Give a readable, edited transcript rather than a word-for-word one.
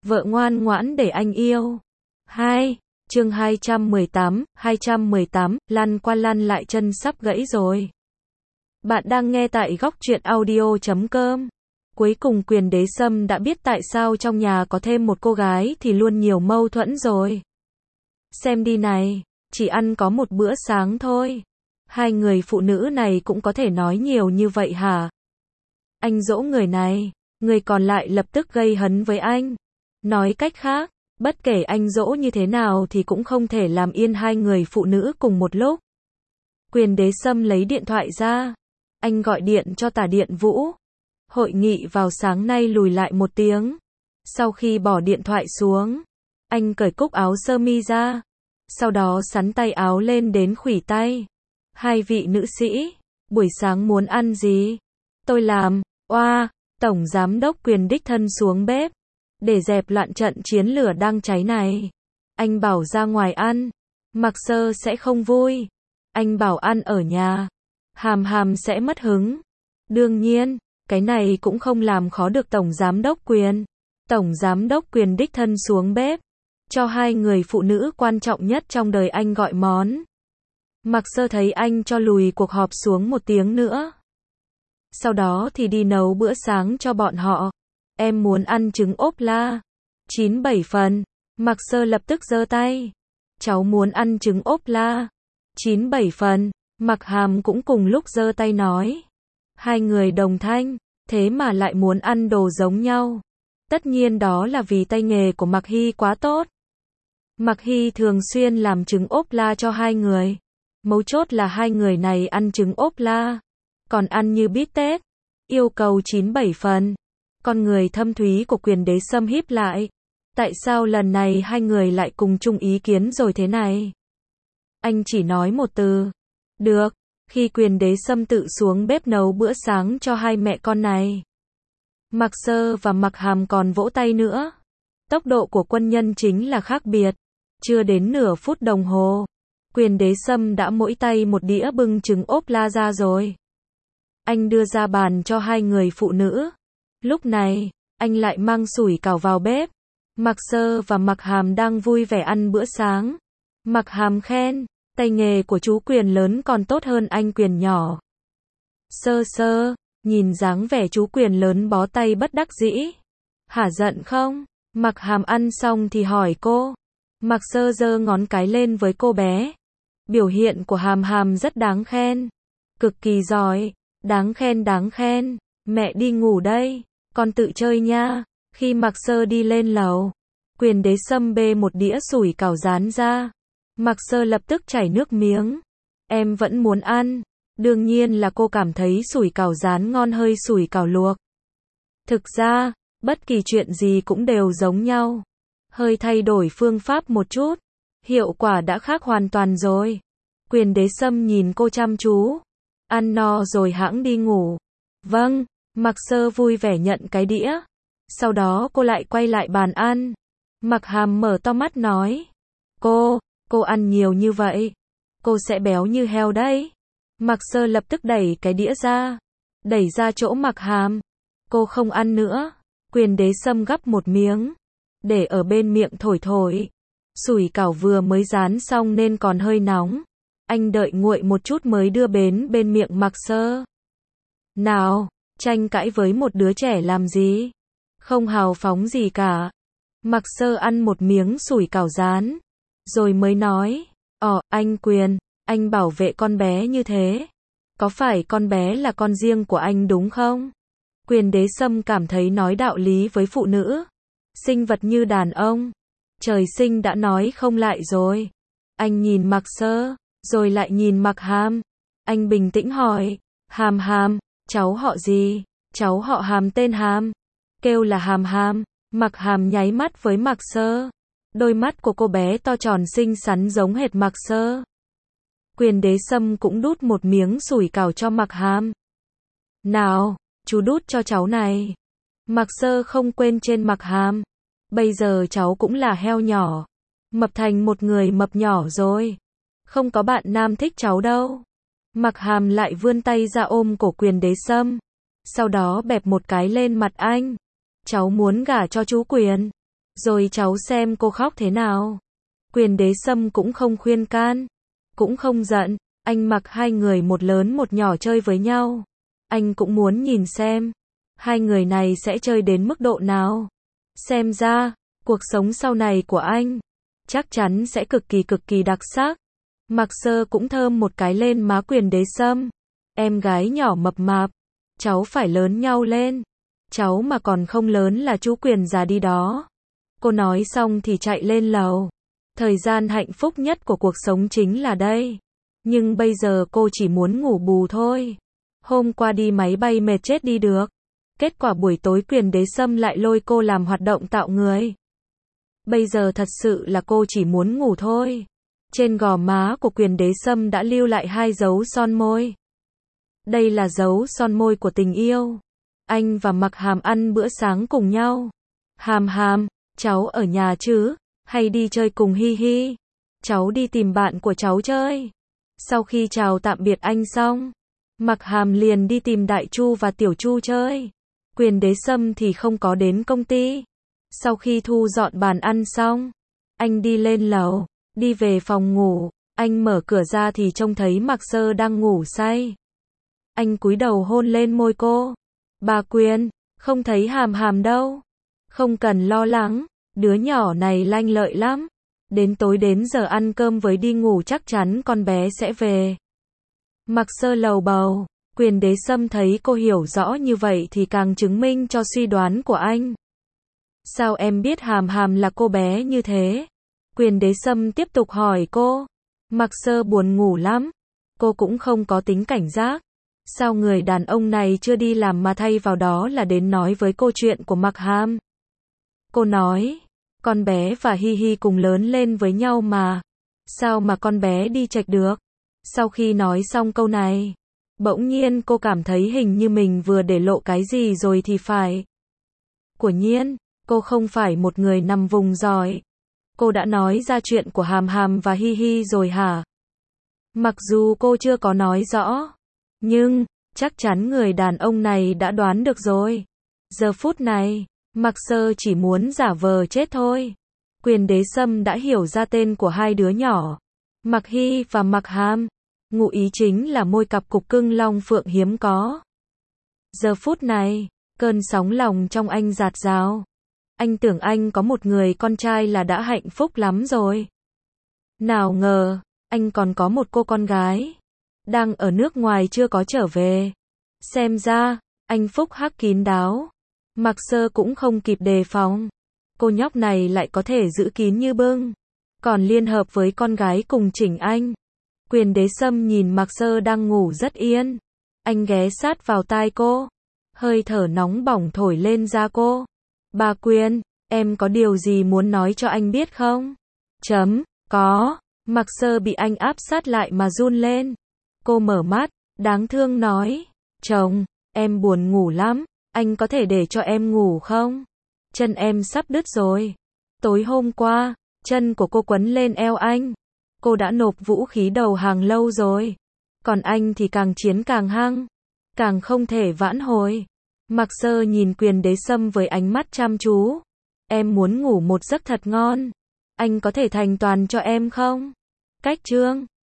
Vợ ngoan ngoãn để anh yêu. 2. Chương 218, lăn qua lăn lại chân sắp gãy rồi. Bạn đang nghe tại góc truyện audio.com. Cuối cùng Quyền Đế Sâm đã biết tại sao trong nhà có thêm một cô gái thì luôn nhiều mâu thuẫn rồi. Xem đi này, chỉ ăn có một bữa sáng thôi. Hai người phụ nữ này cũng có thể nói nhiều như vậy hả? Anh dỗ người này, người còn lại lập tức gây hấn với anh. Nói cách khác, bất kể anh dỗ như thế nào thì cũng không thể làm yên hai người phụ nữ cùng một lúc. Quyền Đế Sâm lấy điện thoại ra. Anh gọi điện cho Tả Điện Vũ. Hội nghị vào sáng nay lùi lại một tiếng. Sau khi bỏ điện thoại xuống, anh cởi cúc áo sơ mi ra. Sau đó xắn tay áo lên đến khuỷu tay. Hai vị nữ sĩ, buổi sáng muốn ăn gì? Tôi làm. Oa, Tổng Giám đốc Quyền đích thân xuống bếp. Để dẹp loạn trận chiến lửa đang cháy này. Anh bảo ra ngoài ăn. Mạc Sơ sẽ không vui. Anh bảo ăn ở nhà. Hàm Hàm sẽ mất hứng. Đương nhiên, cái này cũng không làm khó được Tổng Giám đốc Quyền. Tổng Giám đốc Quyền đích thân xuống bếp. Cho hai người phụ nữ quan trọng nhất trong đời anh gọi món. Mạc Sơ thấy anh cho lùi cuộc họp xuống một tiếng nữa. Sau đó thì đi nấu bữa sáng cho bọn họ. Em muốn ăn trứng ốp la. 9-7 phần. Mạc Sơ lập tức giơ tay. Cháu muốn ăn trứng ốp la. 9-7 phần. Mạc Hàm cũng cùng lúc giơ tay nói. Hai người đồng thanh, thế mà lại muốn ăn đồ giống nhau. Tất nhiên đó là vì tay nghề của Mạc Hy quá tốt. Mạc Hy thường xuyên làm trứng ốp la cho hai người. Mấu chốt là hai người này ăn trứng ốp la. Còn ăn như bít tết. Yêu cầu 9-7 phần. Con người thâm thúy của Quyền Đế Sâm híp lại. Tại sao lần này hai người lại cùng chung ý kiến rồi thế này? Anh chỉ nói một từ. Được. Khi Quyền Đế Sâm tự xuống bếp nấu bữa sáng cho hai mẹ con này. Mạc Sơ và Mạc Hàm còn vỗ tay nữa. Tốc độ của quân nhân chính là khác biệt. Chưa đến nửa phút đồng hồ. Quyền Đế Sâm đã mỗi tay một đĩa bưng trứng ốp la ra rồi. Anh đưa ra bàn cho hai người phụ nữ. Lúc này, anh lại mang sủi cảo vào bếp. Mạc Sơ và Mạc Hàm đang vui vẻ ăn bữa sáng. Mạc Hàm khen, tay nghề của chú Quyền lớn còn tốt hơn anh Quyền nhỏ. Sơ, nhìn dáng vẻ chú Quyền lớn bó tay bất đắc dĩ. Hả giận không? Mạc Hàm ăn xong thì hỏi cô. Mạc Sơ giơ ngón cái lên với cô bé. Biểu hiện của Hàm Hàm rất đáng khen. Cực kỳ giỏi, đáng khen. Mẹ đi ngủ đây, con tự chơi nha. Khi Mạc Sơ đi lên lầu, Quyền Đế Sâm bê một đĩa sủi cảo rán ra. Mạc Sơ lập tức chảy nước miếng. Em vẫn muốn ăn. Đương nhiên là cô cảm thấy sủi cảo rán ngon hơn sủi cảo luộc. Thực ra, bất kỳ chuyện gì cũng đều giống nhau. Hơi thay đổi phương pháp một chút, hiệu quả đã khác hoàn toàn rồi. Quyền Đế Sâm nhìn cô chăm chú. Ăn no rồi hãng đi ngủ. Vâng, Mạc Sơ vui vẻ nhận cái đĩa. Sau đó cô lại quay lại bàn ăn. Mạc Hàm mở to mắt nói. Cô ăn nhiều như vậy. Cô sẽ béo như heo đấy. Mạc Sơ lập tức đẩy cái đĩa ra. Đẩy ra chỗ Mạc Hàm. Cô không ăn nữa. Quyền Đế Sâm gắp một miếng. Để ở bên miệng thổi. Sủi cảo vừa mới rán xong nên còn hơi nóng. Anh đợi nguội một chút mới đưa bên miệng Mạc Sơ. Nào, tranh cãi với một đứa trẻ làm gì? Không hào phóng gì cả. Mạc Sơ ăn một miếng sủi cảo rán. Rồi mới nói. Anh Quyền, anh bảo vệ con bé như thế. Có phải con bé là con riêng của anh đúng không? Quyền Đế Sâm cảm thấy nói đạo lý với phụ nữ. Sinh vật như đàn ông. Trời sinh đã nói không lại rồi. Anh nhìn Mạc Sơ, rồi lại nhìn Mạc Hàm. Anh bình tĩnh hỏi. Hàm, cháu họ gì? Cháu họ Hàm tên Hàm. Kêu là Hàm. Mạc Hàm nháy mắt với Mạc Sơ. Đôi mắt của cô bé to tròn xinh xắn giống hệt Mạc Sơ. Quyền Đế Sâm cũng đút một miếng sủi cảo cho Mạc Hàm. Nào, chú đút cho cháu này. Mạc Sơ không quên trên Mạc Hàm. Bây giờ cháu cũng là heo nhỏ. Mập thành một người mập nhỏ rồi. Không có bạn nam thích cháu đâu. Mạc Hàm lại vươn tay ra ôm cổ Quyền Đế Sâm. Sau đó bẹp một cái lên mặt anh. Cháu muốn gả cho chú Quyền. Rồi cháu xem cô khóc thế nào. Quyền đế sâm cũng không khuyên can, cũng không giận, anh mặc hai người một lớn một nhỏ chơi với nhau. Anh cũng muốn nhìn xem, hai người này sẽ chơi đến mức độ nào. Xem ra, cuộc sống sau này của anh, chắc chắn sẽ cực kỳ đặc sắc. Mạc Sơ cũng thơm một cái lên má quyền đế sâm. Em gái nhỏ mập mạp, cháu phải lớn nhau lên. Cháu mà còn không lớn là chú Quyền già đi đó. Cô nói xong thì chạy lên lầu. Thời gian hạnh phúc nhất của cuộc sống chính là đây. Nhưng bây giờ cô chỉ muốn ngủ bù thôi. Hôm qua đi máy bay mệt chết đi được. Kết quả buổi tối quyền đế sâm lại lôi cô làm hoạt động tạo người. Bây giờ thật sự là cô chỉ muốn ngủ thôi. Trên gò má của quyền đế sâm đã lưu lại 2 dấu son môi. Đây là dấu son môi của tình yêu. Anh và Mạc Hàm ăn bữa sáng cùng nhau. Hàm Hàm, cháu ở nhà chứ? Hay đi chơi cùng Hi Hi? Cháu đi tìm bạn của cháu chơi. Sau khi chào tạm biệt anh xong, Mạc Hàm liền đi tìm Đại Chu và Tiểu Chu chơi. Quyền đế sâm thì không có đến công ty. Sau khi thu dọn bàn ăn xong, anh đi lên lầu, đi về phòng ngủ. Anh mở cửa ra thì trông thấy Mạc Sơ đang ngủ say. Anh cúi đầu hôn lên môi cô. Bà Quyền, không thấy Hàm Hàm đâu. Không cần lo lắng, đứa nhỏ này lanh lợi lắm. Đến tối đến giờ ăn cơm với đi ngủ chắc chắn con bé sẽ về. Mạc Sơ lầu bầu. Quyền đế sâm thấy cô hiểu rõ như vậy thì càng chứng minh cho suy đoán của anh. Sao em biết Hàm Hàm là cô bé như thế? Quyền đế sâm tiếp tục hỏi cô. Mạc Sơ buồn ngủ lắm. Cô cũng không có tính cảnh giác. Sao người đàn ông này chưa đi làm mà thay vào đó là đến nói với cô chuyện của Mạc Hàm? Cô nói, con bé và Hi Hi cùng lớn lên với nhau mà. Sao mà con bé đi chệch được? Sau khi nói xong câu này, bỗng nhiên cô cảm thấy hình như mình vừa để lộ cái gì rồi thì phải. Quả nhiên, cô không phải một người nằm vùng giỏi. Cô đã nói ra chuyện của Hàm Hàm và Hi Hi rồi hả? Mặc dù cô chưa có nói rõ, nhưng chắc chắn người đàn ông này đã đoán được rồi. Giờ phút này, Mạc Sơ chỉ muốn giả vờ chết thôi. Quyền đế sâm đã hiểu ra tên của hai đứa nhỏ, Mạc Hi và Mạc Hàm. Ngụ ý chính là môi cặp cục cưng long phượng hiếm có. Giờ phút này, cơn sóng lòng trong anh dạt dào. Anh tưởng anh có một người con trai là đã hạnh phúc lắm rồi. Nào ngờ, anh còn có một cô con gái. Đang ở nước ngoài chưa có trở về. Xem ra, anh phúc hắc kín đáo. Mạc Sơ cũng không kịp đề phòng. Cô nhóc này lại có thể giữ kín như bưng. Còn liên hợp với con gái cùng chỉnh anh. Quyền đế sâm nhìn Mạc Sơ đang ngủ rất yên. Anh ghé sát vào tai cô. Hơi thở nóng bỏng thổi lên da cô. Bà Quyền, em có điều gì muốn nói cho anh biết không? Có. Mạc Sơ bị anh áp sát lại mà run lên. Cô mở mắt, đáng thương nói. Chồng, em buồn ngủ lắm. Anh có thể để cho em ngủ không? Chân em sắp đứt rồi. Tối hôm qua, chân của cô quấn lên eo anh. Cô đã nộp vũ khí đầu hàng lâu rồi. Còn anh thì càng chiến càng hăng. Càng không thể vãn hồi. Mạc Sơ nhìn quyền đế sâm với ánh mắt chăm chú. Em muốn ngủ một giấc thật ngon. Anh có thể thành toàn cho em không? Cách chương